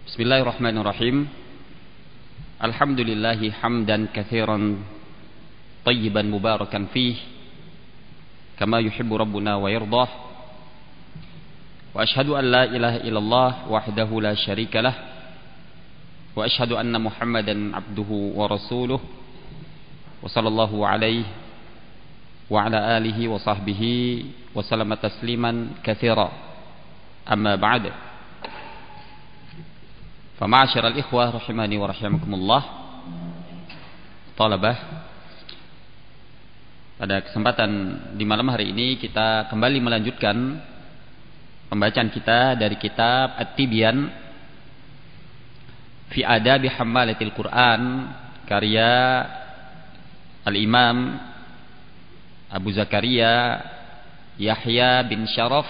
Bismillahirrahmanirrahim. Alhamdulillahi hamdan katsiran tayyiban mubarakan fih kama yuhibbu rabbuna wa yardah. Wa asyhadu an la ilaha illallah wahdahu la syarikalah wa asyhadu anna Muhammadan abduhu wa rasuluh wa sallallahu alaihi wa ala alihi wa sahbihi wa sallama tasliman katsira. Amma ba'd. Fama'asyiral ikhwah rahimani wa rahimakumullah. Talabah, pada kesempatan di malam hari ini kita kembali melanjutkan pembacaan kita dari kitab At-Tibyan fi Adabi Hammalatil Quran karya Al-Imam Abu Zakaria Yahya bin Syaraf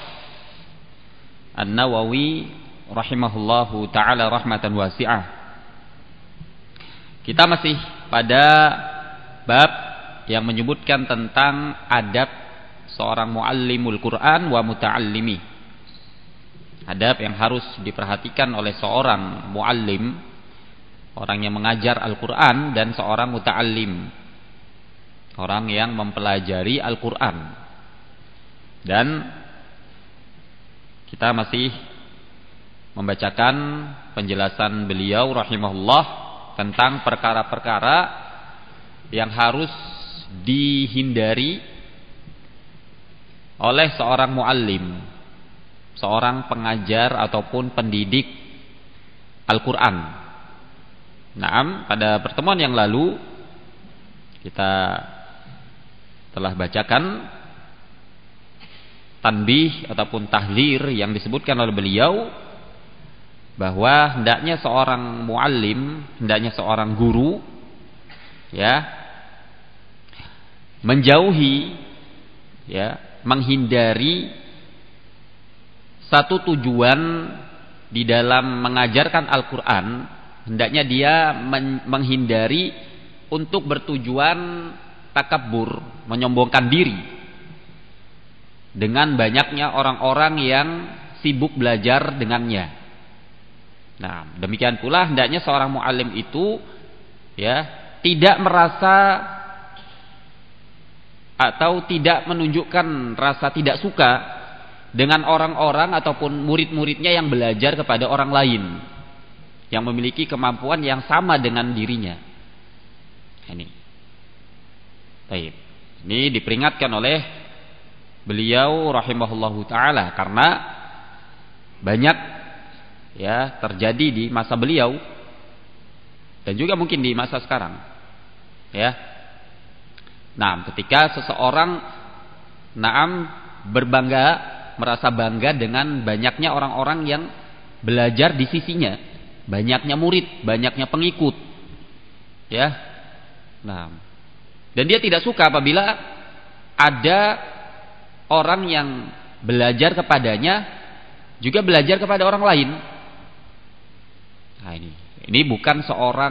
An-Nawawi rahimahullahu ta'ala rahmatan wasi'ah. Kita masih pada bab yang menyebutkan tentang adab seorang muallimul Quran wa muta'allimi. Adab yang harus diperhatikan oleh seorang muallim, orang yang mengajar Al-Quran, dan seorang muta'allim, orang yang mempelajari Al-Quran. Dan kita masih membacakan penjelasan beliau rahimahullah tentang perkara-perkara yang harus dihindari oleh seorang muallim, seorang pengajar ataupun pendidik Al-Quran. Naam, pada pertemuan yang lalu kita telah bacakan tanbih ataupun tahdzir yang disebutkan oleh beliau, bahwa hendaknya seorang muallim, hendaknya seorang guru, ya, menjauhi, ya, menghindari satu tujuan di dalam mengajarkan Al-Quran. Hendaknya dia menghindari untuk bertujuan takabur, menyombongkan diri dengan banyaknya orang-orang yang sibuk belajar dengannya. Nah, demikian pula hendaknya seorang muallim itu, ya, tidak merasa atau tidak menunjukkan rasa tidak suka dengan orang-orang ataupun murid-muridnya yang belajar kepada orang lain yang memiliki kemampuan yang sama dengan dirinya. Ini. Baik. Ini diperingatkan oleh beliau rahimahullahu taala karena banyak, ya, terjadi di masa beliau dan juga mungkin di masa sekarang, ya. Nah, ketika seseorang berbangga, merasa bangga dengan banyaknya orang-orang yang belajar di sisinya, banyaknya murid, banyaknya pengikut, ya. Nah, dan dia tidak suka apabila ada orang yang belajar kepadanya juga belajar kepada orang lain. Nah, ini bukan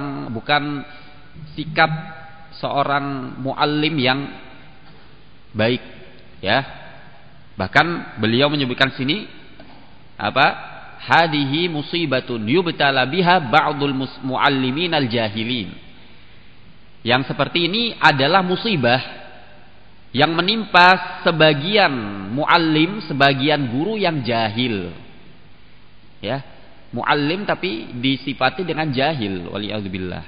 sikap seorang muallim yang baik, ya. Bahkan beliau menyebutkan sini apa? Hadihi musibatun yubtala biha ba'dul muallimin al-jahilin. Yang seperti ini adalah musibah yang menimpa sebagian muallim, sebagian guru yang jahil. Ya. Muallim tapi disifati dengan jahil, waliyadzubillah.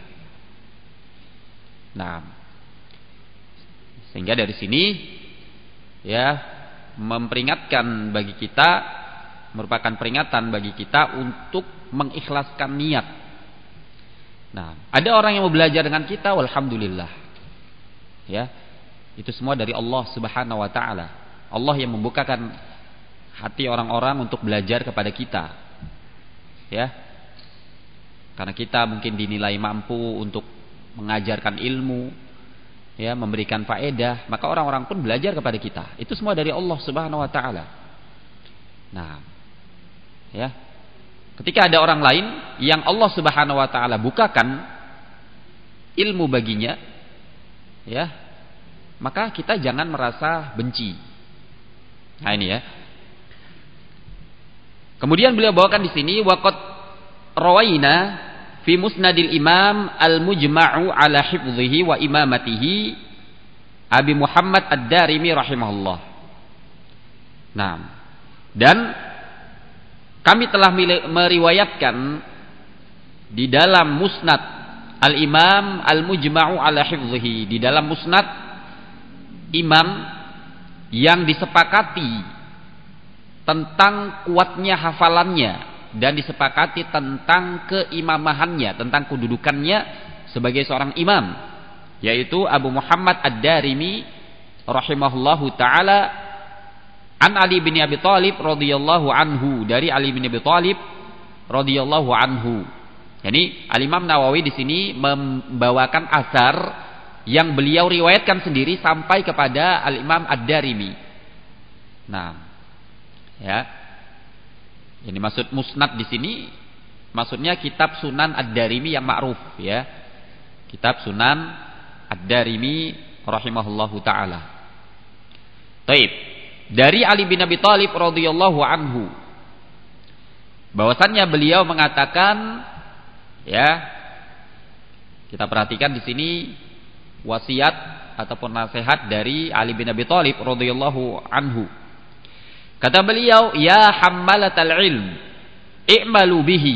Nah, sehingga dari sini, ya, memperingatkan bagi kita, merupakan peringatan bagi kita untuk mengikhlaskan niat. Nah, ada orang yang mau belajar dengan kita, walhamdulillah, ya, itu semua dari Allah Subhanahu Wa Taala. Allah yang membukakan hati orang-orang untuk belajar kepada kita, ya, karena kita mungkin dinilai mampu untuk mengajarkan ilmu, ya, memberikan faedah, maka orang-orang pun belajar kepada kita. Itu semua dari Allah Subhanahu Wa Taala. Nah, ya, ketika ada orang lain yang Allah Subhanahu Wa Taala bukakan ilmu baginya, ya, maka kita jangan merasa benci. Nah, ini, ya. Kemudian beliau bawakan di sini waqad rawaina fi musnadil imam al-mujma'u ala hifdhihi wa imamatihi Abi Muhammad Ad-Darimi rahimahullah. Nah, dan kami telah meriwayatkan di dalam musnad al-imam al-mujma'u ala hifdhihi, di dalam musnad imam yang disepakati tentang kuatnya hafalannya dan disepakati tentang keimamahannya, tentang kedudukannya sebagai seorang imam, yaitu Abu Muhammad Ad-Darimi rahimahullahu taala an Ali bin Abi Thalib radhiyallahu anhu, dari Ali bin Abi Thalib radhiyallahu anhu. Jadi Al-Imam Nawawi di sini membawakan asar yang beliau riwayatkan sendiri sampai kepada Al-Imam Ad-Darimi. Nah, ya. Ini maksud musnad di sini maksudnya kitab Sunan Ad-Darimi yang ma'ruf, ya. Kitab Sunan Ad-Darimi rahimahullahu taala. Taib. Dari Ali bin Abi Thalib radhiyallahu anhu bahwasannya beliau mengatakan, ya. Kita perhatikan di sini wasiat ataupun nasihat dari Ali bin Abi Thalib radhiyallahu anhu. Kata beliau, ya hammalatal ilm, i'malu bihi.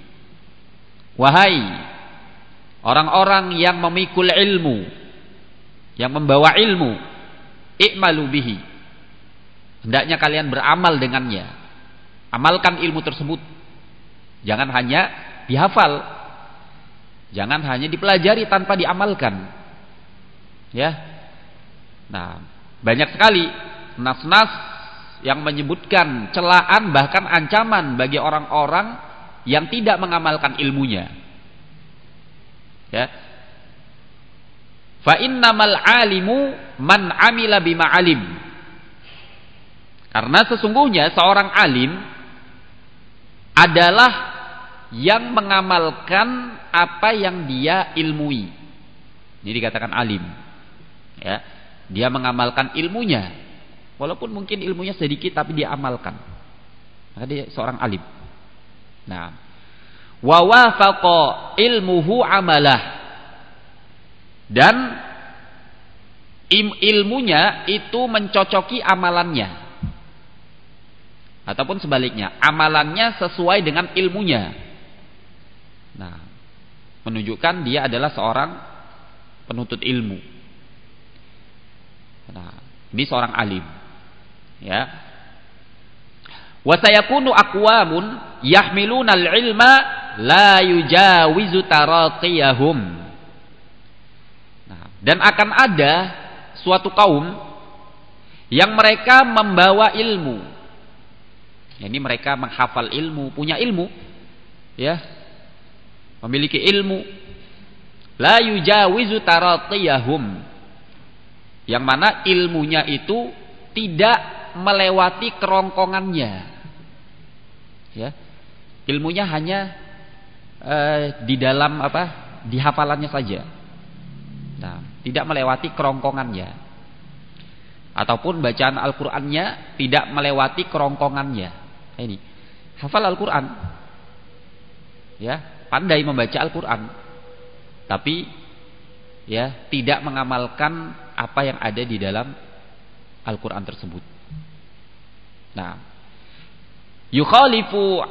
Wahai orang-orang yang memikul ilmu, yang membawa ilmu, i'malu bihi. Hendaknya kalian beramal dengannya. Amalkan ilmu tersebut. Jangan hanya dihafal. Jangan hanya dipelajari tanpa diamalkan. Ya. Nah, banyak sekali nas-nas yang menyebutkan celaan bahkan ancaman bagi orang-orang yang tidak mengamalkan ilmunya. Ya. Fa innamal alimu man amila bima alim. Karena sesungguhnya seorang alim adalah yang mengamalkan apa yang dia ilmui. Ini dikatakan alim. Ya. Dia mengamalkan ilmunya. Walaupun mungkin ilmunya sedikit tapi dia amalkan. Maka dia seorang alim. Nah, wa wafaqa ilmuhu amalah. Dan ilmunya itu mencocoki amalannya. Ataupun sebaliknya, amalannya sesuai dengan ilmunya. Nah, menunjukkan dia adalah seorang penuntut ilmu. Nah, ini seorang alim. Ya. Wa sayakunu aqwamun yahmiluna al-ilma la yujawizu taraqiyahum. Nah, dan akan ada suatu kaum yang mereka membawa ilmu. Ini mereka menghafal ilmu, punya ilmu, ya. Memiliki ilmu. La yujawizu taraqiyahum. Yang mana ilmunya itu tidak melewati kerongkongannya, ya. Ilmunya hanya di dalam di hafalannya saja. Nah, tidak melewati kerongkongannya. Ataupun bacaan Al-Qur'annya tidak melewati kerongkongannya. Ini hafal Al-Qur'an, ya, pandai membaca Al-Qur'an, tapi ya tidak mengamalkan apa yang ada di dalam Al-Qur'an tersebut. Nah, yukhalifu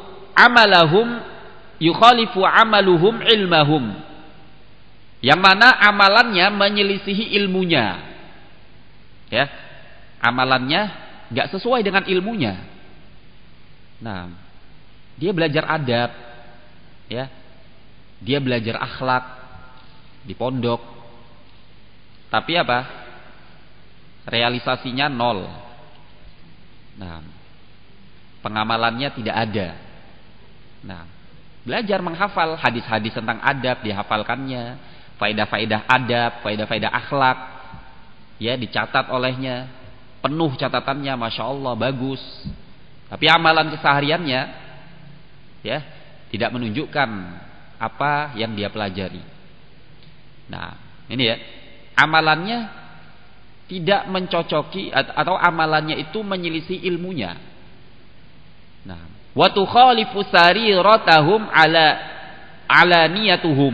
amaluhum ilmahum. Yang mana amalannya menyelisihi ilmunya. Ya. Amalannya enggak sesuai dengan ilmunya. Nah, dia belajar adab, ya. Dia belajar akhlak di pondok. Tapi apa? Realisasinya nol. Nah, pengamalannya tidak ada. Nah, belajar menghafal hadis-hadis tentang adab, dihafalkannya, faedah-faedah adab, faedah-faedah akhlak, ya, dicatat olehnya, penuh catatannya, masya Allah, bagus. Tapi amalan kesehariannya, ya, tidak menunjukkan apa yang dia pelajari. Nah, ini ya, amalannya tidak mencocoki atau amalannya itu menyelisih ilmunya. Nah, wa tukhalifu sariratahum ala niyatuhum.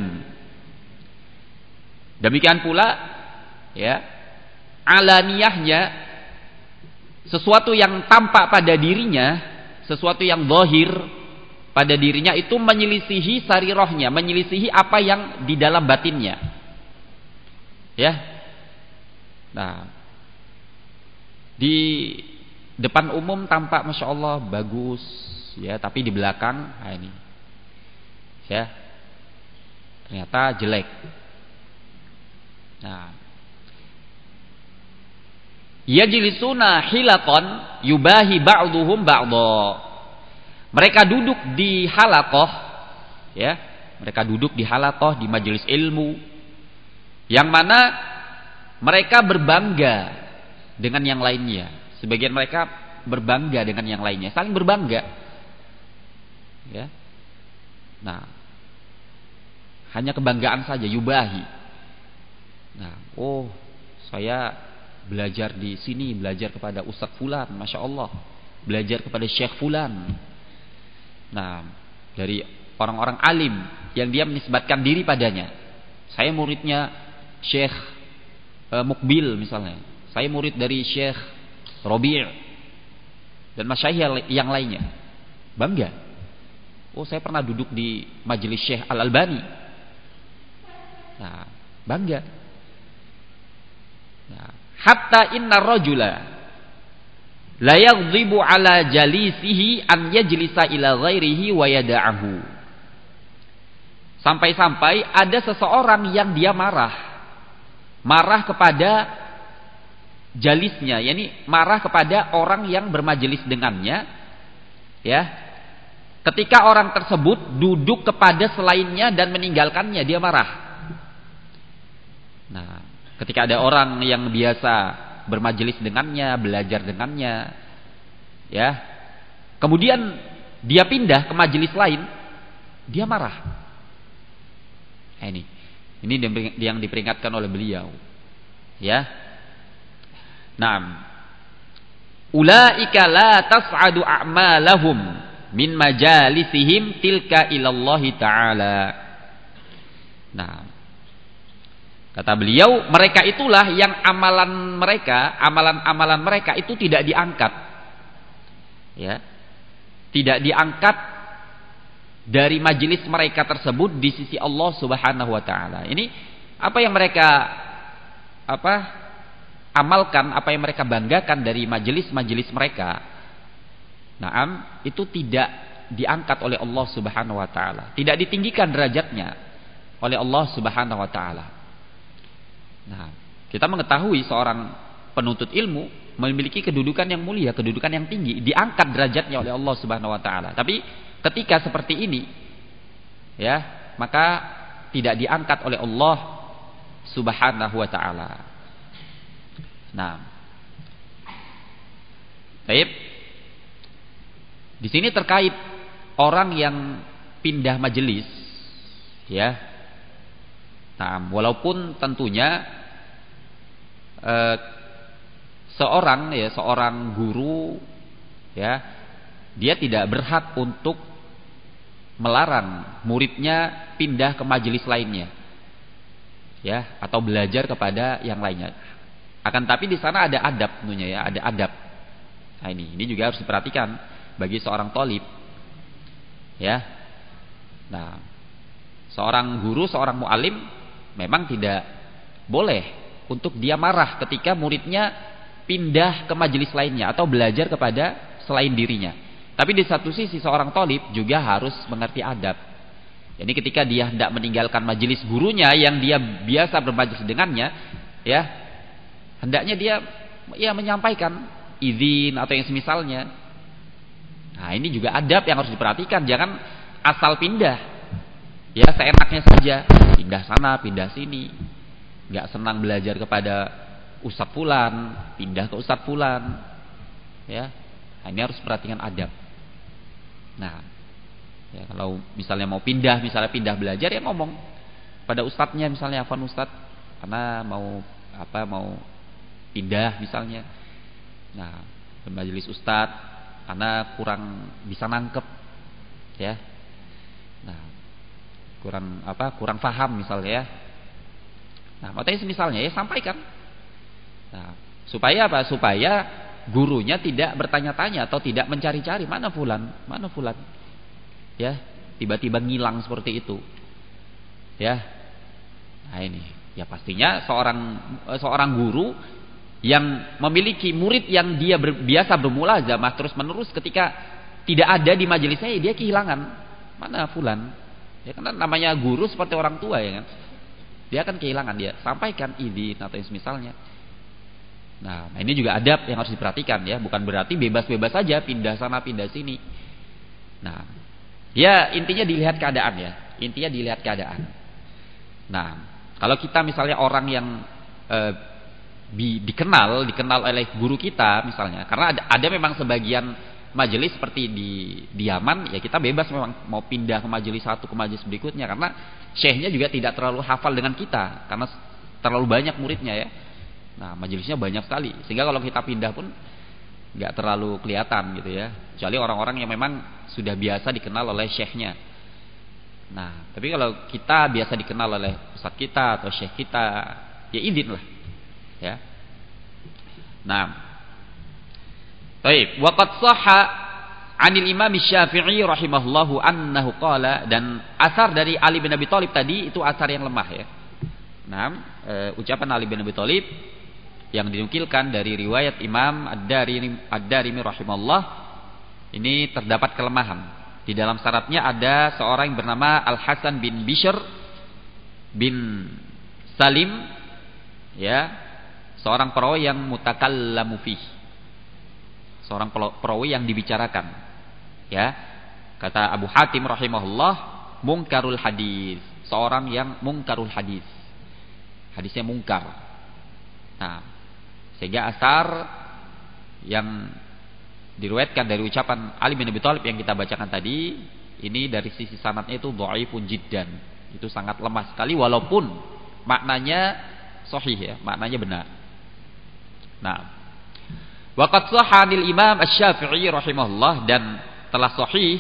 Demikian pula ya, alaniyahnya, sesuatu yang tampak pada dirinya, sesuatu yang zahir pada dirinya itu menyelisihi sarirahnya, menyelisihi apa yang di dalam batinnya. Ya. Nah, di depan umum tampak Masya Allah bagus ya, tapi di belakang ini ya ternyata jelek. Nah, yajlisuna hilaqan yubahi ba'duhum ba'dha. Mereka duduk di halaqah ya, mereka duduk di halaqah, di majelis ilmu yang mana mereka berbangga dengan yang lainnya. Sebagian mereka berbangga dengan yang lainnya, saling berbangga. Ya. Nah, hanya kebanggaan saja, yubahi. Nah, oh, saya belajar di sini, belajar kepada Ustaz Fulan, Masya Allah, belajar kepada Syekh Fulan. Nah, dari orang-orang alim yang dia menisbatkan diri padanya. Saya muridnya Syekh Mukbil misalnya, saya murid dari Syekh Rabi' dan masyayikh yang lainnya. Bangga. Oh, saya pernah duduk di majelis Syekh Al-Albani. Nah, bangga. Nah, hatta inna rajula la yaghdhibu ala jalisihi an yajlisa ila ghairihi wa yada'ahu. Sampai-sampai ada seseorang yang dia marah kepada jalisnya, yakni marah kepada orang yang bermajelis dengannya, ya. Ketika orang tersebut duduk kepada selainnya dan meninggalkannya, dia marah. Nah, ketika ada orang yang biasa bermajelis dengannya, belajar dengannya, ya, kemudian dia pindah ke majelis lain, dia marah. Ini yang diperingatkan oleh beliau, ya. Naam. Ulaika la tas'adu a'malahum min majalisihim tilka ilallahi ta'ala. Nah, kata beliau, mereka itulah yang amalan mereka itu tidak diangkat. Ya. Tidak diangkat dari majelis mereka tersebut di sisi Allah Subhanahu wa taala. Ini apa yang mereka amalkan, apa yang mereka banggakan dari majelis-majelis mereka. Naam, itu tidak diangkat oleh Allah Subhanahu wa taala, tidak ditinggikan derajatnya oleh Allah Subhanahu wa taala. Nah, kita mengetahui seorang penuntut ilmu memiliki kedudukan yang mulia, kedudukan yang tinggi, diangkat derajatnya oleh Allah Subhanahu wa taala. Tapi ketika seperti ini, ya, maka tidak diangkat oleh Allah Subhanahu wa taala. Nah, baik. Di sini terkait orang yang pindah majelis, ya. Nah, walaupun tentunya seorang guru, ya, dia tidak berhak untuk melarang muridnya pindah ke majelis lainnya, ya, atau belajar kepada yang lainnya. Akan tapi di sana ada adab tentunya, ya, ada adab. Nah, ini juga harus diperhatikan bagi seorang thalib, ya. Nah, seorang guru, seorang muallim memang tidak boleh untuk dia marah ketika muridnya pindah ke majelis lainnya atau belajar kepada selain dirinya. Tapi di satu sisi seorang thalib juga harus mengerti adab. Jadi ketika dia hendak meninggalkan majelis gurunya yang dia biasa bermajelis dengannya, ya, hendaknya dia menyampaikan izin atau yang semisalnya. Nah, ini juga adab yang harus diperhatikan. Jangan asal pindah, ya, seenaknya saja, pindah sana, pindah sini. Gak senang belajar kepada Ustaz Fulan, pindah ke Ustaz Fulan, ya. Nah, ini harus perhatikan adab. Nah, ya, kalau misalnya mau pindah, pindah belajar, ya ngomong pada ustadznya, misalnya, "Afwan Ustaz, karena mau pindah misalnya." Nah, ke majelis ustadz, karena kurang bisa nangkep, ya. Nah, kurang paham misalnya ya. Nah, makanya misalnya ya sampaikan. Nah, supaya apa? Supaya gurunya tidak bertanya-tanya atau tidak mencari-cari mana fulan. Ya, tiba-tiba ngilang seperti itu. Ya. Nah, ini ya pastinya seorang guru yang memiliki murid yang dia biasa bermulazamah terus-menerus, ketika tidak ada di majelisnya dia kehilangan mana fulan. Ya karena namanya guru seperti orang tua ya kan. Dia akan kehilangan, dia sampaikan izin atau misalnya. Nah, ini juga adab yang harus diperhatikan ya, bukan berarti bebas-bebas saja pindah sana pindah sini. Nah, ya intinya dilihat keadaan ya. Intinya dilihat keadaan. Nah, kalau kita misalnya orang yang dikenal oleh guru kita misalnya, karena ada memang sebagian majelis seperti di Yaman ya, kita bebas memang mau pindah ke majelis satu ke majelis berikutnya, karena syekhnya juga tidak terlalu hafal dengan kita karena terlalu banyak muridnya ya. Nah, majelisnya banyak sekali sehingga kalau kita pindah pun nggak terlalu kelihatan gitu ya, kecuali orang-orang yang memang sudah biasa dikenal oleh syekhnya. Nah, tapi kalau kita biasa dikenal oleh ustadz kita atau syekh kita, ya izin lah ya. Nah, baik, waqad shahha 'anil Imam Syafi'i rahimahullahu annahu qala, dan asar dari Ali bin Abi Thalib tadi itu asar yang lemah ya. Nah, ucapan Ali bin Abi Thalib yang dinukilkan dari riwayat Imam Ad-Darimi rahimahullah ini terdapat kelemahan. Di dalam syaratnya ada seorang yang bernama Al-Hasan bin Bishr bin Salim ya, seorang perawi yang mutakallamu fih, seorang perawi yang dibicarakan ya. Kata Abu Hatim rahimahullah, mungkarul hadis, seorang yang mungkarul hadis, hadisnya mungkar. Nah, sehingga asar yang diriwayatkan dari ucapan Ali bin Abi Thalib yang kita bacakan tadi ini dari sisi sanadnya itu dhaifun jiddan, itu sangat lemah sekali walaupun maknanya sahih ya, maknanya benar. Nah, waqad shahha 'anil Imam Asy-Syafi'i rahimahullah, dan telah sahih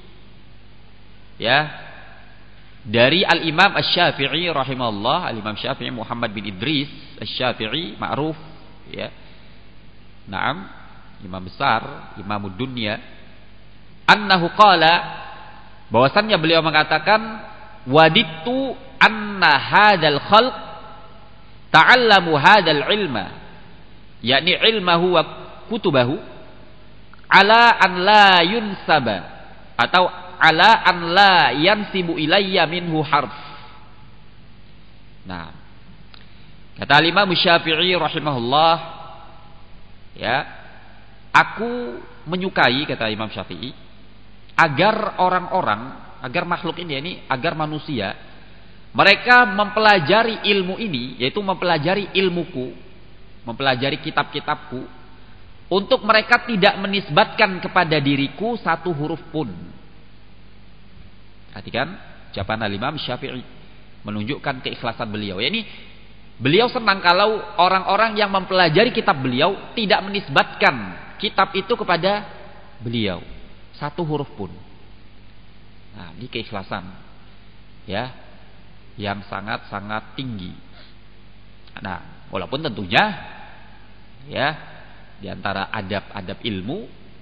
ya dari Al-Imam Asy-Syafi'i rahimahullah, Al-Imam Syafi'i Muhammad bin Idris Asy-Syafi'i ma'ruf ya. Naam, imam besar, imamud dunya, annahu qala, bahwasannya beliau mengatakan, wadittu anna hadzal khalq ta'allamu hadzal ilma, yakni ilmahu wa kutubahu, ala an la yunsaba atau ala an la yansibu ilayya minhu harf. Nah, kata Imam Syafi'i rahimahullah ya, aku menyukai, kata Imam Syafi'i, agar orang-orang, agar makhluk ini agar manusia mereka mempelajari ilmu ini, yaitu mempelajari ilmuku, mempelajari kitab-kitabku, untuk mereka tidak menisbatkan kepada diriku satu huruf pun. Perhatikan ucapan Imam Syafi'i menunjukkan keikhlasan beliau. Ya, ini beliau senang kalau orang-orang yang mempelajari kitab beliau tidak menisbatkan kitab itu kepada beliau satu huruf pun. Nah, ini keikhlasan ya yang sangat-sangat tinggi. Nah, walaupun tentunya ya di antara adab-adab ilmu,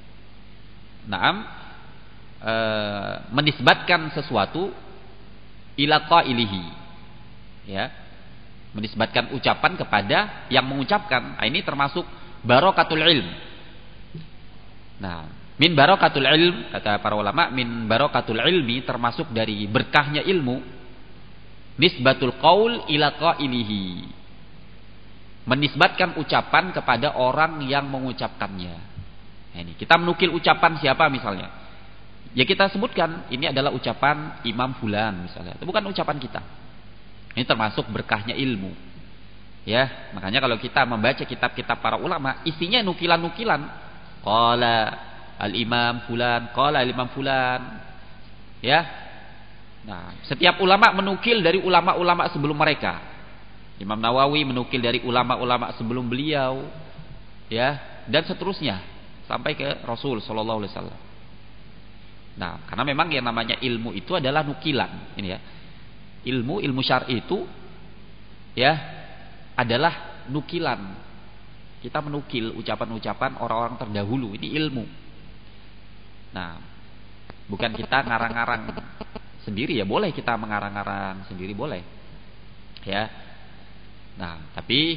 menisbatkan sesuatu ila qailihi ya, menisbatkan ucapan kepada yang mengucapkan. Nah, ini termasuk barakatul ilm. Nah, min barakatul ilm, kata para ulama, min barakatul ilmi, termasuk dari berkahnya ilmu, nisbatul qaul ila qailihi, menisbatkan ucapan kepada orang yang mengucapkannya. Nah, ini kita menukil ucapan siapa misalnya, ya kita sebutkan ini adalah ucapan Imam Fulan misalnya, itu bukan ucapan kita. Ini termasuk berkahnya ilmu ya. Makanya kalau kita membaca kitab-kitab para ulama, isinya nukilan-nukilan, qala al-imam fulan, qala al-imam fulan ya. Nah, setiap ulama menukil dari ulama-ulama sebelum mereka. Imam Nawawi menukil dari ulama-ulama sebelum beliau ya, dan seterusnya. sampai ke Rasul sallallahu alaihi wasallam. Nah, karena memang yang namanya ilmu itu adalah nukilan, ini ya. Ilmu syar'i itu ya adalah nukilan. Kita menukil ucapan-ucapan orang-orang terdahulu, ini ilmu. Nah, bukan kita ngarang-ngarang sendiri, ya boleh kita mengarang-ngarang sendiri, boleh. Ya. Nah, tapi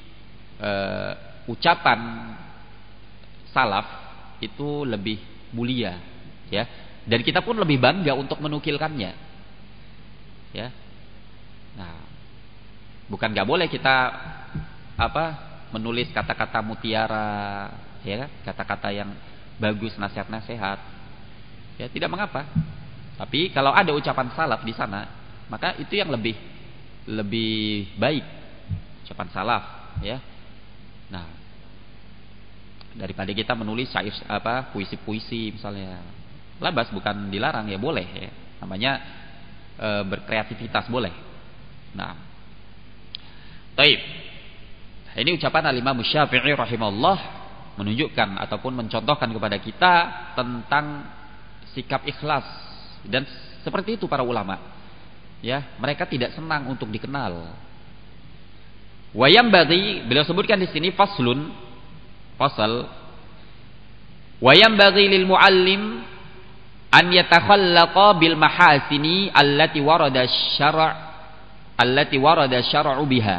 ucapan salaf itu lebih mulia, ya. Dan kita pun lebih bangga untuk menukilkannya. Ya. Nah, bukan nggak boleh kita menulis kata-kata mutiara, ya, kata-kata yang bagus, nasihat-nasihat. Ya, tidak mengapa. Tapi kalau ada ucapan salaf di sana, maka itu yang lebih baik, ucapan salaf, ya. Nah, daripada kita menulis syair puisi-puisi misalnya. Labas, bukan dilarang, ya boleh, ya. Namanya berkreativitas, boleh. Nah, baik. Ini ucapan Al-Imam Syafi'i rahimahullah menunjukkan ataupun mencontohkan kepada kita tentang sikap ikhlas, dan seperti itu para ulama. Ya, mereka tidak senang untuk dikenal. Wayam bagi, beliau sebutkan di sini fasal. Wayam bagi lil muallim an yatakhallaqa bil mahasini allati warada syar'u biha.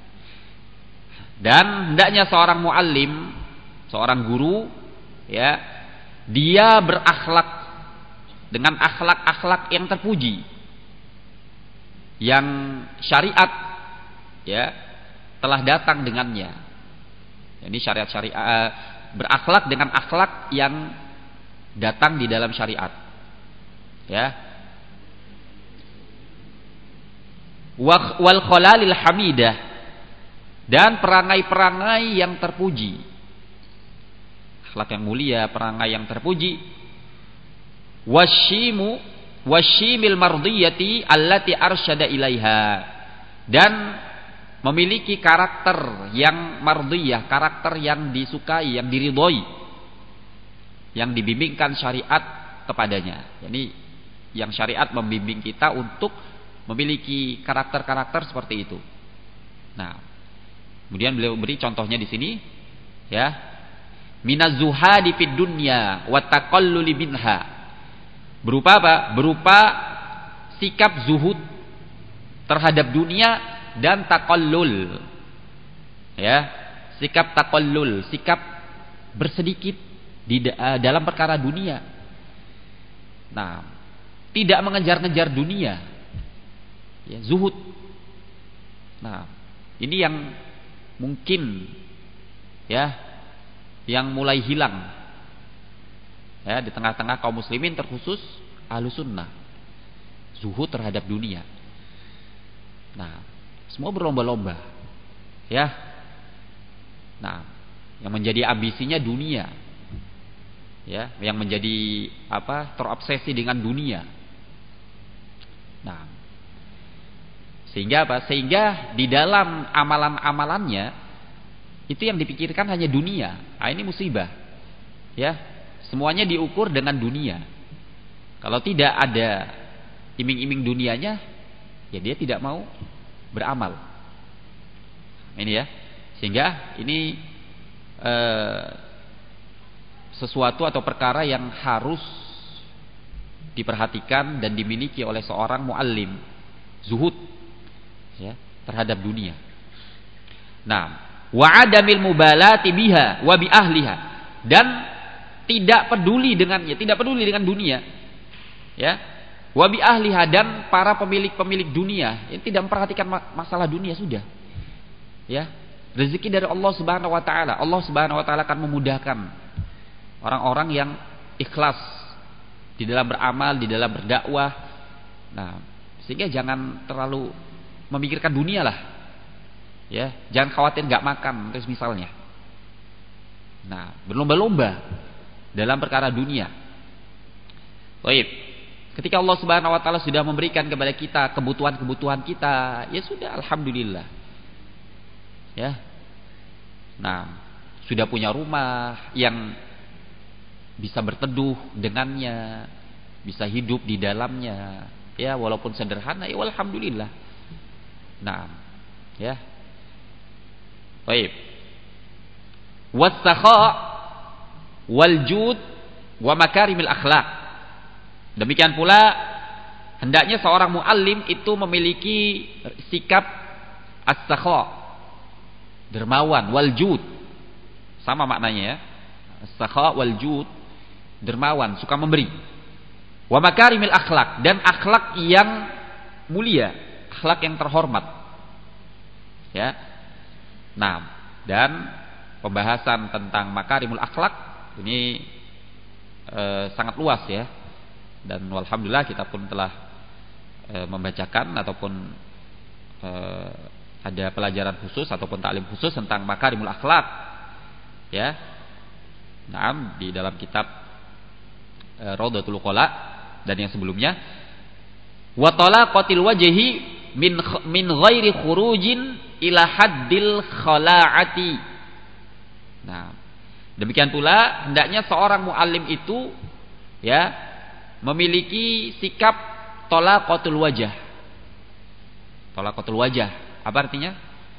Dan hendaknya seorang muallim, seorang guru, ya, dia berakhlak dengan akhlak-akhlak yang terpuji, yang syariat, ya, telah datang dengannya. Ini syariat berakhlak dengan akhlak yang datang di dalam syariat, ya. Wal khalalil hamidah, dan perangai-perangai yang terpuji, akhlak yang mulia, perangai yang terpuji. Washimil mardiyati allati arsyada ilaiha, dan memiliki karakter yang mardiyah, karakter yang disukai, yang diridhoi, yang dibimbingkan syariat kepadanya. Jadi yang syariat membimbing kita untuk memiliki karakter-karakter seperti itu. Nah, kemudian beliau beri contohnya di sini, ya. Minaz zuhadi fid dunya wa taqalluli minha. Berupa apa? Berupa sikap zuhud terhadap dunia dan taqallul. Ya, sikap taqallul, sikap bersedikit di dalam perkara dunia. Nah, tidak mengejar-ngejar dunia. Ya, zuhud. Nah, ini yang mungkin, ya, yang mulai hilang, ya, di tengah-tengah kaum muslimin, terkhusus Ahlus Sunnah, zuhud terhadap dunia. Nah, semua berlomba-lomba, ya. Nah, yang menjadi ambisinya dunia, ya, yang menjadi terobsesi dengan dunia. Nah, sehingga apa? Sehingga di dalam amalan-amalannya itu yang dipikirkan hanya dunia. Nah, ini musibah, ya. Semuanya diukur dengan dunia. Kalau tidak ada iming-iming dunianya, ya dia tidak mau beramal. Ini, ya. Sehingga ini sesuatu atau perkara yang harus diperhatikan dan dimiliki oleh seorang muallim, zuhud, ya, terhadap dunia. Nah, wa adamil mubalati biha wa bi ahliha, dan tidak peduli dengannya, tidak peduli dengan dunia, ya. Wa bi ahliha, dan para pemilik-pemilik dunia, yang tidak memperhatikan masalah dunia sudah. Ya. Rezeki dari Allah Subhanahu wa taala. Allah Subhanahu wa taala akan memudahkan orang-orang yang ikhlas di dalam beramal, di dalam berdakwah. Nah, sehingga jangan terlalu memikirkan dunia lah. Ya, jangan khawatir enggak makan, terus misalnya. Nah, berlomba-lomba dalam perkara dunia. Baik. Ketika Allah Subhanahu wa taala sudah memberikan kepada kita kebutuhan-kebutuhan kita, ya sudah, alhamdulillah. Ya. Nah, sudah punya rumah yang bisa berteduh dengannya, bisa hidup di dalamnya, ya walaupun sederhana, ya alhamdulillah. Nah, ya. Baik. Was-sakha wal jud wa makarimil akhlak. Demikian pula hendaknya seorang muallim itu memiliki sikap as-sakha, dermawan, wal jud. Sama maknanya ya. As-sakha wal jud, dermawan, suka memberi. Wa makarimil akhlak, dan akhlak yang mulia, akhlak yang terhormat. Ya. Nah, dan pembahasan tentang makarimul akhlak ini sangat luas ya. Dan alhamdulillah kita pun telah membacakan ataupun ada pelajaran khusus ataupun taklim khusus tentang makarimul akhlak. Ya. Nah, di dalam kitab Raudhatul Uqala dan yang sebelumnya, wa talaqatil wajhi min ghairi khurujin ila haddil khala'ati. Nah, demikian pula hendaknya seorang muallim itu ya memiliki sikap talaqatul wajah. Talaqatul wajah, apa artinya?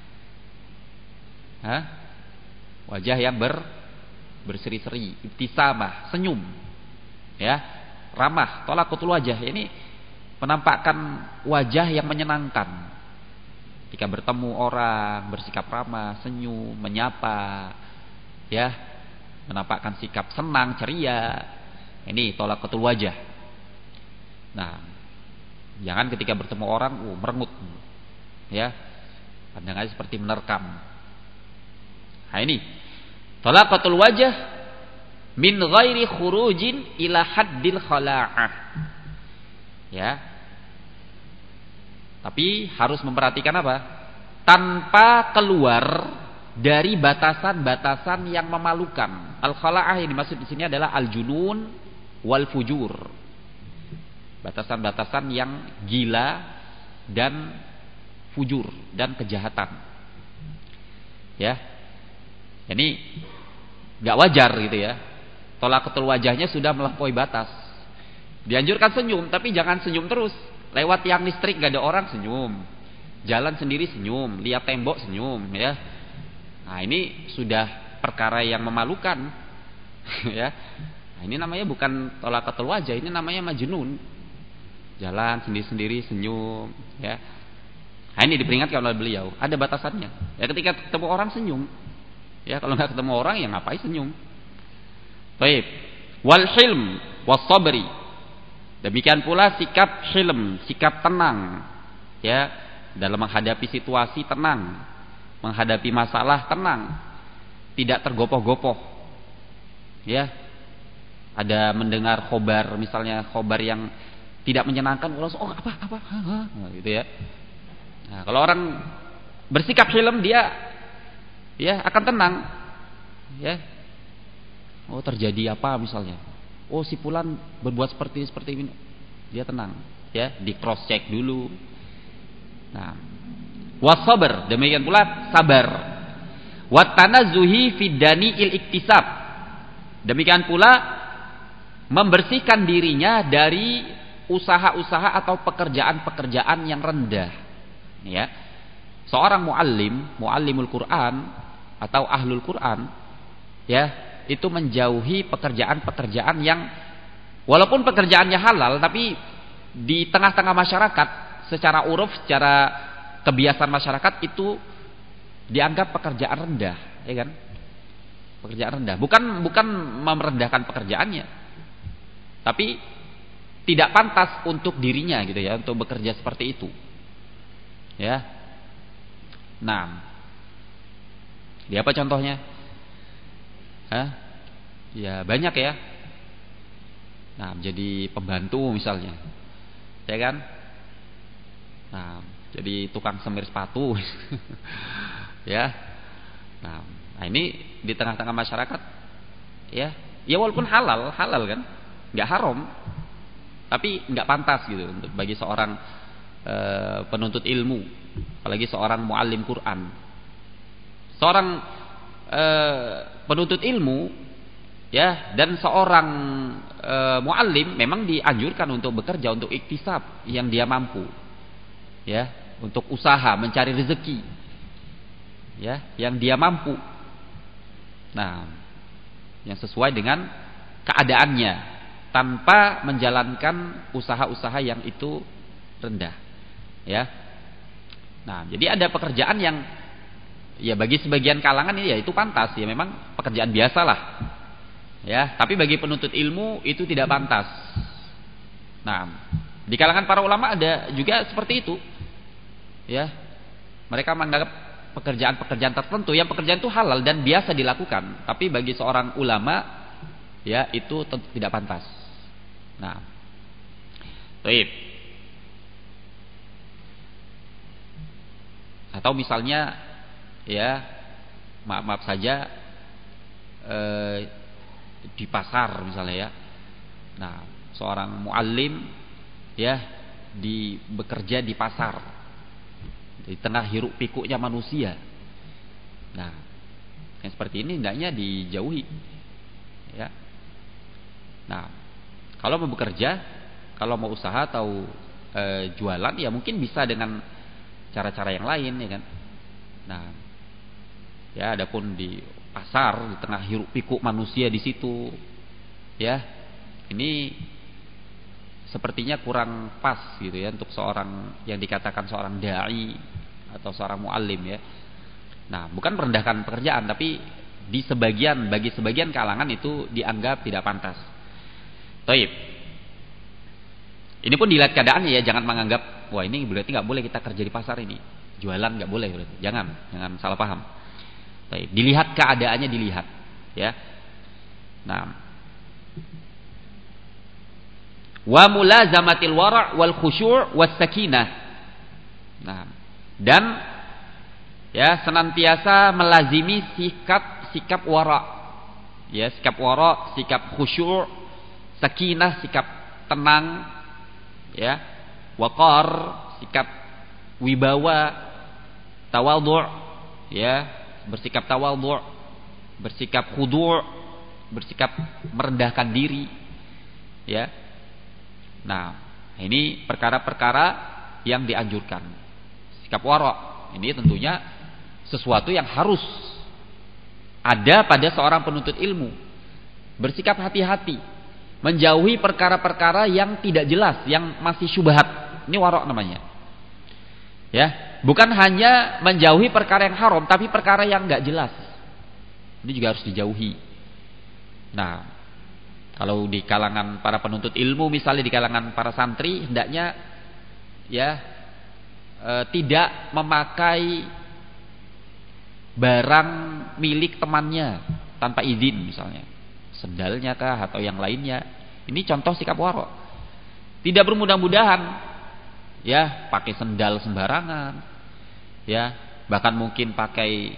Wajah yang berseri-seri, ibtisamah, senyum. Ya, ramah, talaqatul wajah. Ini menampakkan wajah yang menyenangkan. Ketika bertemu orang, bersikap ramah, senyum, menyapa, ya, menampakkan sikap senang, ceria. Ini talaqatul wajah. Nah, jangan ketika bertemu orang merengut, ya, pandangannya seperti menerkam. Nah, ini talaqatul wajah min ghairi khurujin ila haddil khala'ah. Ya. Tapi harus memperhatikan apa? Tanpa keluar dari batasan-batasan yang memalukan. Al-khala'ah yang dimaksud di sini adalah al-junun wal fujur. Batasan-batasan yang gila dan fujur dan kejahatan. Ya. Ini enggak wajar gitu ya. Talaqatul wajahnya sudah melampaui batas. Dianjurkan senyum, tapi jangan senyum terus. Lewat tiang listrik gak ada orang senyum, jalan sendiri senyum, lihat tembok senyum, ya. Nah, ini sudah perkara yang memalukan. Ya. Nah, ini namanya bukan talaqatul wajah, ini namanya majnun. Jalan sendiri-sendiri senyum, ya. Nah, ini diperingatkan oleh beliau, ada batasannya. Ya, ketika ketemu orang senyum. Ya, kalau nggak ketemu orang ya ngapain senyum. Baik. Wal hilm was sabri. Demikian pula sikap hilm, sikap tenang, ya, dalam menghadapi situasi tenang, menghadapi masalah tenang, tidak tergopoh-gopoh. Ya. Ada mendengar khobar, misalnya khobar yang tidak menyenangkan, langsung apa? Nah, gitu ya. Nah, kalau orang bersikap hilm, dia ya akan tenang. Ya. Oh, terjadi apa misalnya? Oh, si fulan berbuat seperti ini. Dia tenang, ya, di cross check dulu. Nah, wasabar, demikian pula sabar. Wat tanazzuhi fi dani'il iktisab. Demikian pula membersihkan dirinya dari usaha-usaha atau pekerjaan-pekerjaan yang rendah. Ya. Seorang muallimul Quran atau ahlul Quran, ya, itu menjauhi pekerjaan-pekerjaan yang walaupun pekerjaannya halal, tapi di tengah-tengah masyarakat secara uruf, secara kebiasaan masyarakat itu dianggap pekerjaan rendah, ya kan? Pekerjaan rendah. Bukan merendahkan pekerjaannya, tapi tidak pantas untuk dirinya gitu ya, untuk bekerja seperti itu. Ya. Nah, di apa contohnya? Ya banyak ya. Nah, jadi pembantu misalnya, ya kan? Nah, jadi tukang semir sepatu, ya. Nah, ini di tengah-tengah masyarakat, ya walaupun halal kan, nggak haram, tapi nggak pantas gitu untuk bagi seorang penuntut ilmu, apalagi seorang muallim Quran. Seorang penuntut ilmu Ya, dan seorang muallim memang dianjurkan untuk bekerja untuk iktisab yang dia mampu. Ya, untuk usaha mencari rezeki. Ya, yang dia mampu. Nah, yang sesuai dengan keadaannya tanpa menjalankan usaha-usaha yang itu rendah. Ya. Nah, jadi ada pekerjaan yang ya bagi sebagian kalangan ini ya itu pantas, ya memang pekerjaan biasalah. Ya, tapi bagi penuntut ilmu itu tidak pantas. Nah, di kalangan para ulama ada juga seperti itu. Ya. Mereka menganggap pekerjaan-pekerjaan tertentu yang pekerjaan itu halal dan biasa dilakukan, tapi bagi seorang ulama ya itu tentu tidak pantas. Nah, baik. Atau misalnya ya maaf saja di pasar misalnya ya. Nah, seorang muallim ya bekerja di pasar di tengah hiruk pikuknya manusia. Nah, yang seperti ini hendaknya dijauhi. Ya. Nah, kalau mau bekerja, kalau mau usaha atau jualan ya mungkin bisa dengan cara-cara yang lain ya kan. Nah, ya adapun di pasar di tengah hiruk pikuk manusia di situ ya, ini sepertinya kurang pas gitu ya untuk seorang yang dikatakan seorang dai atau seorang muallim ya. Nah, bukan merendahkan pekerjaan, tapi bagi sebagian kalangan itu dianggap tidak pantas. Taib. Ini pun dilihat keadaannya ya, jangan menganggap wah ini berarti nggak boleh kita kerja di pasar ini, jualan nggak boleh berarti. Jangan salah paham. Taib. Dilihat keadaannya dilihat ya. Nah, wa mulazamatil wara' wal khusyu' was sakinah. Nah, dan ya senantiasa melazimi sikap wara'. Ya, sikap wara', sikap khusyu', sakinah, sikap tenang, ya, waqar, sikap wibawa, tawadhu', ya, bersikap tawadhu', bersikap khudu', bersikap merendahkan diri, ya. Nah, ini perkara-perkara yang dianjurkan. Sikap wara' ini tentunya sesuatu yang harus ada pada seorang penuntut ilmu. Bersikap hati-hati, menjauhi perkara-perkara yang tidak jelas, yang masih syubhat. Ini wara' namanya. Ya, bukan hanya menjauhi perkara yang haram, tapi perkara yang enggak jelas. Ini juga harus dijauhi. Nah, kalau di kalangan para penuntut ilmu, misalnya di kalangan para santri, hendaknya ya tidak memakai barang milik temannya tanpa izin, misalnya sendalnya kah atau yang lainnya. Ini contoh sikap wara'. Tidak bermudah-mudahan ya pakai sendal sembarangan, ya bahkan mungkin pakai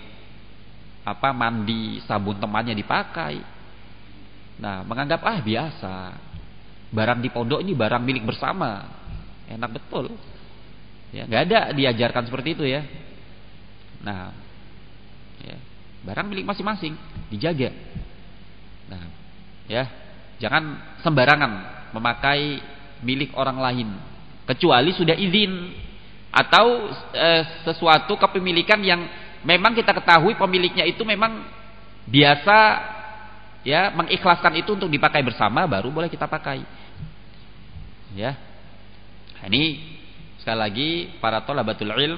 mandi sabun temannya dipakai. Nah, menganggap biasa, barang di pondok ini barang milik bersama, enak betul. Ya, nggak ada diajarkan seperti itu ya. Nah, ya, barang milik masing-masing dijaga. Nah, ya, jangan sembarangan memakai milik orang lain, kecuali sudah izin atau sesuatu kepemilikan yang memang kita ketahui pemiliknya itu memang biasa. Ya, mengikhlaskan itu untuk dipakai bersama, baru boleh kita pakai. Ya. Nah, ini sekali lagi para thalabatul ilm,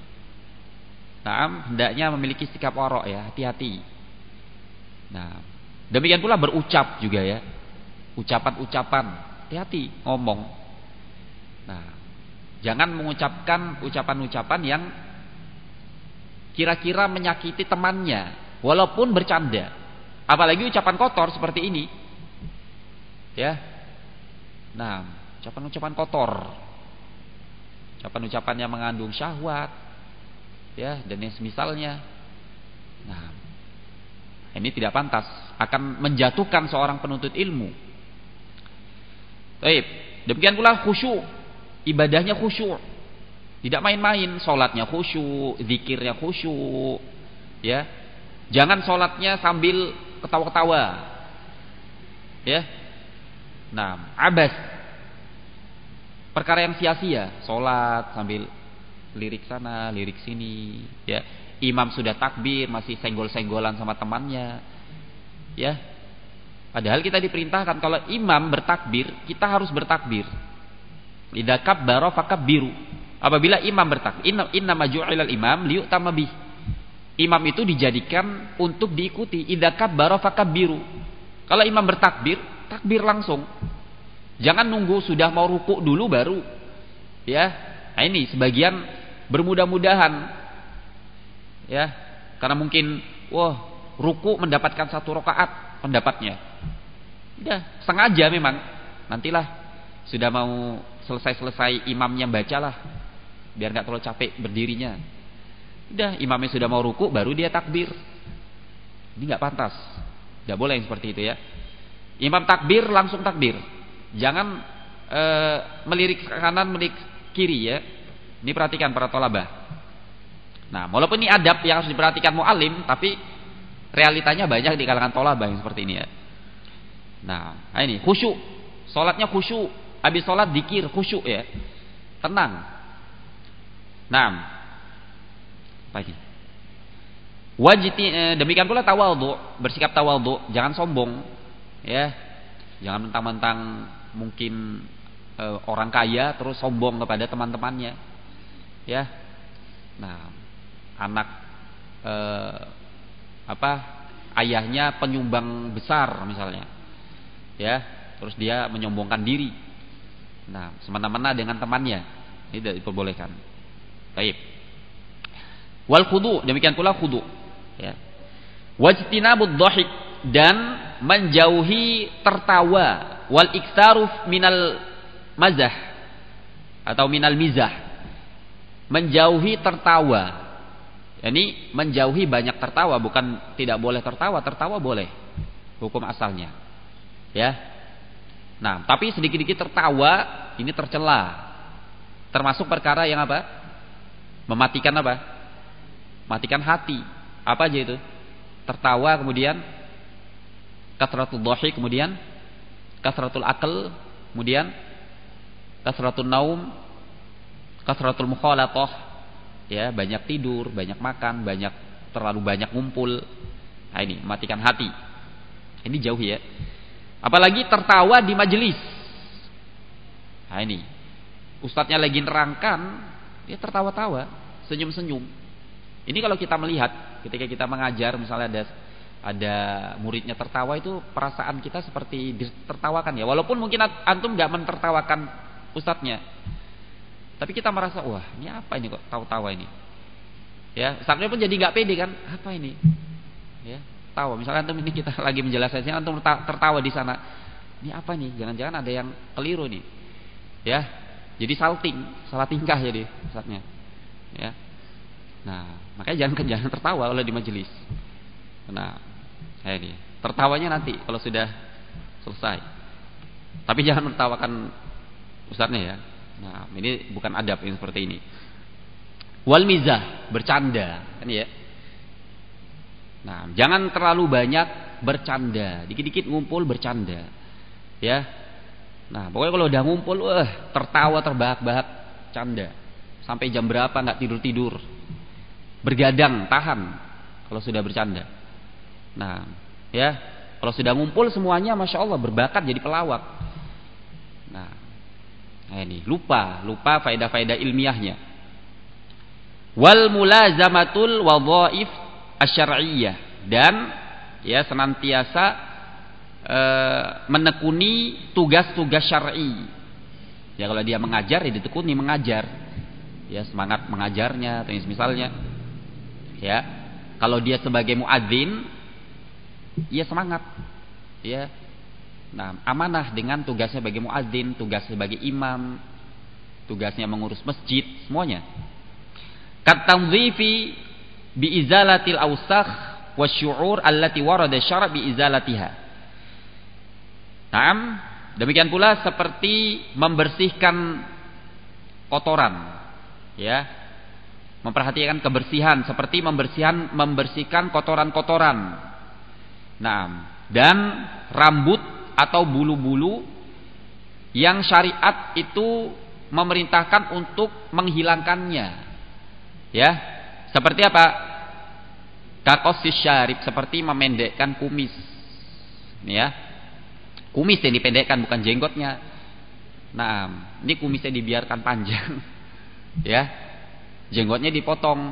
hendaknya memiliki sikap wara' ya, hati-hati. Nah, demikian pula berucap juga ya. Ucapan-ucapan, hati-hati ngomong. Nah, jangan mengucapkan ucapan-ucapan yang kira-kira menyakiti temannya, walaupun bercanda. Apalagi ucapan kotor seperti ini. Ya. Nah, ucapan-ucapan kotor. Ucapan-ucapan yang mengandung syahwat. Ya, dan yang semisalnya. Nah, ini tidak pantas, akan menjatuhkan seorang penuntut ilmu. Baik, demikian pula khusyuk. Ibadahnya khusyuk. Tidak main-main, salatnya khusyuk, zikirnya khusyuk. Ya. Jangan salatnya sambil ketawa-ketawa. Ya. Nah, abas. Perkara yang sia-sia, salat sambil lirik sana, lirik sini, ya. Imam sudah takbir masih senggol-senggolan sama temannya. Ya. Padahal kita diperintahkan kalau imam bertakbir, kita harus bertakbir. Idza kabbara fakabbiru. Apabila imam bertakbir, inna maju'ilal imam liyu'tama bih. Imam itu dijadikan untuk diikuti. Idza kabbara fakabbiru. Kalau imam bertakbir, takbir langsung. Jangan nunggu sudah mau ruku dulu baru. Ya. Nah ini sebagian bermudah-mudahan. Ya. Karena mungkin ruku mendapatkan 1 rakaat pendapatnya. Udah, sengaja memang. Nantilah sudah mau selesai imamnya bacalah. Biar enggak terlalu capek berdirinya. Udah, imamnya sudah mau ruku baru dia takbir. Ini enggak pantas. Enggak boleh yang seperti itu ya. Imam takbir langsung takbir. Jangan melirik ke kanan, melirik kiri ya. Ini perhatikan para thalabah. Nah, walaupun ini adab yang harus diperhatikan muallim, tapi realitanya banyak di kalangan thalabah yang seperti ini ya. Nah, ini khusyuk. Salatnya khusyuk. Habis salat zikir khusyuk ya. Tenang. Nah, apa ini? Demikian pula tawadhu, bersikap tawadhu, jangan sombong ya. Jangan mentang-mentang mungkin orang kaya terus sombong kepada teman-temannya. Ya. Nah, anak ayahnya penyumbang besar misalnya. Ya, terus dia menyombongkan diri. Nah, semena-mena dengan temannya. Ini tidak diperbolehkan. Baik. Wal khudu, demikian pula khudu. Ya. Wajtinabud dhahik, dan menjauhi tertawa, wal iktsaruf minal mazah atau minal mizah. Menjauhi tertawa. Ini menjauhi banyak tertawa, bukan tidak boleh tertawa, tertawa boleh. Hukum asalnya. Ya. Nah, tapi sedikit-sedikit tertawa ini tercela. Termasuk perkara yang apa? Mematikan apa? Matikan hati. Apa aja itu? Tertawa, kemudian kasratul dhahik, kemudian kasratul akal, kemudian kasratul naum, kasratul mukhalatah, ya, banyak tidur, banyak makan, terlalu banyak ngumpul. Nah, ini mematikan hati. Ini jauh ya. Apalagi tertawa di majelis. Nah, ini ustadznya lagi nerangkan, dia tertawa-tawa, senyum-senyum. Ini kalau kita melihat ketika kita mengajar, misalnya ada muridnya tertawa, itu perasaan kita seperti ditertawakan ya. Walaupun mungkin antum nggak mentertawakan ustadznya, tapi kita merasa, wah ini apa ini kok tawa-tawa ini. Ya, ustadznya pun jadi nggak pede kan, apa ini? Ya, tawa. Misalnya antum ini kita lagi menjelaskan, antum tertawa di sana. Ini apa nih? Jangan-jangan ada yang keliru nih. Ya, jadi salah tingkah jadi ustadznya. Ya. Nah, makanya jangan tertawa oleh di majelis. Nah, ini tertawanya nanti kalau sudah selesai. Tapi jangan menertawakan ustadznya ya. Nah, ini bukan adab yang seperti ini. Wal mizah, bercanda, kan ya. Nah, jangan terlalu banyak bercanda. Dikit-dikit ngumpul bercanda. Ya. Nah, pokoknya kalau udah ngumpul, tertawa terbahak-bahak, canda. Sampai jam berapa nggak tidur-tidur. Bergadang, tahan kalau sudah bercanda. Nah, ya, kalau sudah ngumpul semuanya, masya Allah berbakat jadi pelawak. Nah ini lupa faedah-faedah ilmiahnya. Wal mulazamatul wadhaif asyar'iyyah, dan ya senantiasa menekuni tugas-tugas syar'i. Ya kalau dia mengajar ya ditekuni mengajar. Ya semangat mengajarnya, atau misalnya. Ya, kalau dia sebagai muadzin, ya semangat. Ya. Nah, amanah dengan tugasnya sebagai muadzin, tugasnya sebagai imam, tugasnya mengurus masjid, semuanya. Katanzifi bi izalatil awsakh wasyu'ur allati warada syara' bi izalatiha. Naam, demikian pula seperti membersihkan kotoran. Ya. Memperhatikan kebersihan, seperti membersihkan kotoran-kotoran. Nah, dan rambut atau bulu-bulu yang syariat itu memerintahkan untuk menghilangkannya. Ya, seperti apa? Kakosis syarib, seperti memendekkan kumis. Ya, kumis yang dipendekkan, bukan jenggotnya. Nah, ini kumisnya dibiarkan panjang. Ya, jenggotnya dipotong.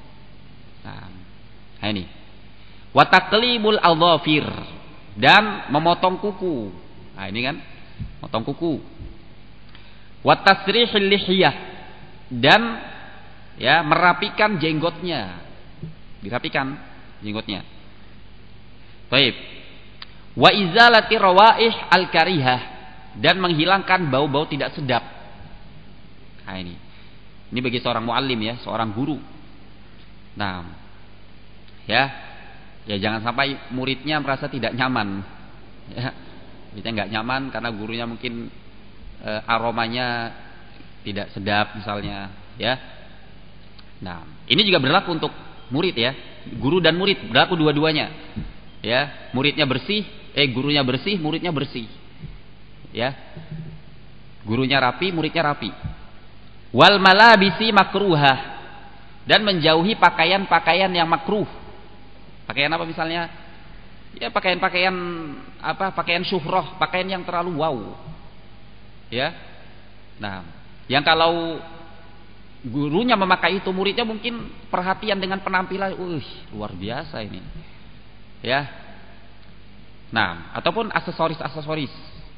Nah ini. Wa taqlimul adhafir, dan memotong kuku. Nah, ini kan, potong kuku. Wa tasrihil lihiyah, dan ya merapikan jenggotnya. Dirapikan jenggotnya. Baik. Wa izalati rawaih al-karihah, dan menghilangkan bau-bau tidak sedap. Nah ini. Ini bagi seorang muallim ya, seorang guru. Nah, ya jangan sampai muridnya merasa tidak nyaman. Ya, muridnya nggak nyaman karena gurunya mungkin aromanya tidak sedap misalnya. Ya. Nah, ini juga berlaku untuk murid ya, guru dan murid berlaku dua-duanya. Ya, muridnya bersih, gurunya bersih, muridnya bersih. Ya, gurunya rapi, muridnya rapi. Wal malabisi makruhah, dan menjauhi pakaian-pakaian yang makruh. Pakaian apa misalnya? Ya pakaian-pakaian apa? Pakaian syuhrah, pakaian yang terlalu wow. Ya. Nah, yang kalau gurunya memakai itu, muridnya mungkin perhatian dengan penampilan, luar biasa ini. Ya. Nah, ataupun aksesoris-aksesoris.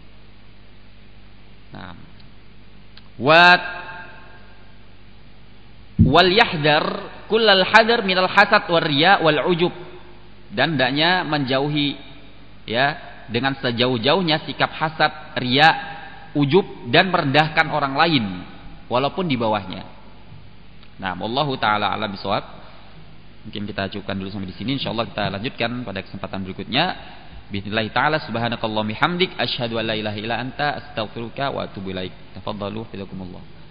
Nah, wal yahdar kullal hadar minal hasad war riya wal ujub, dan hendaknya menjauhi ya dengan sejauh-jauhnya sikap hasad, riya, ujub, dan merendahkan orang lain walaupun di bawahnya. Nah, wallahu taala a'lam bishawab. Mungkin kita cukupkan dulu sampai di sini, insyaallah kita lanjutkan pada kesempatan berikutnya. Bismillah taala, subhanakallahumma hamdik asyhadu an la ilaha illa anta astaghfiruka wa atubu ilaik. Tafadhalu, hidakumullah.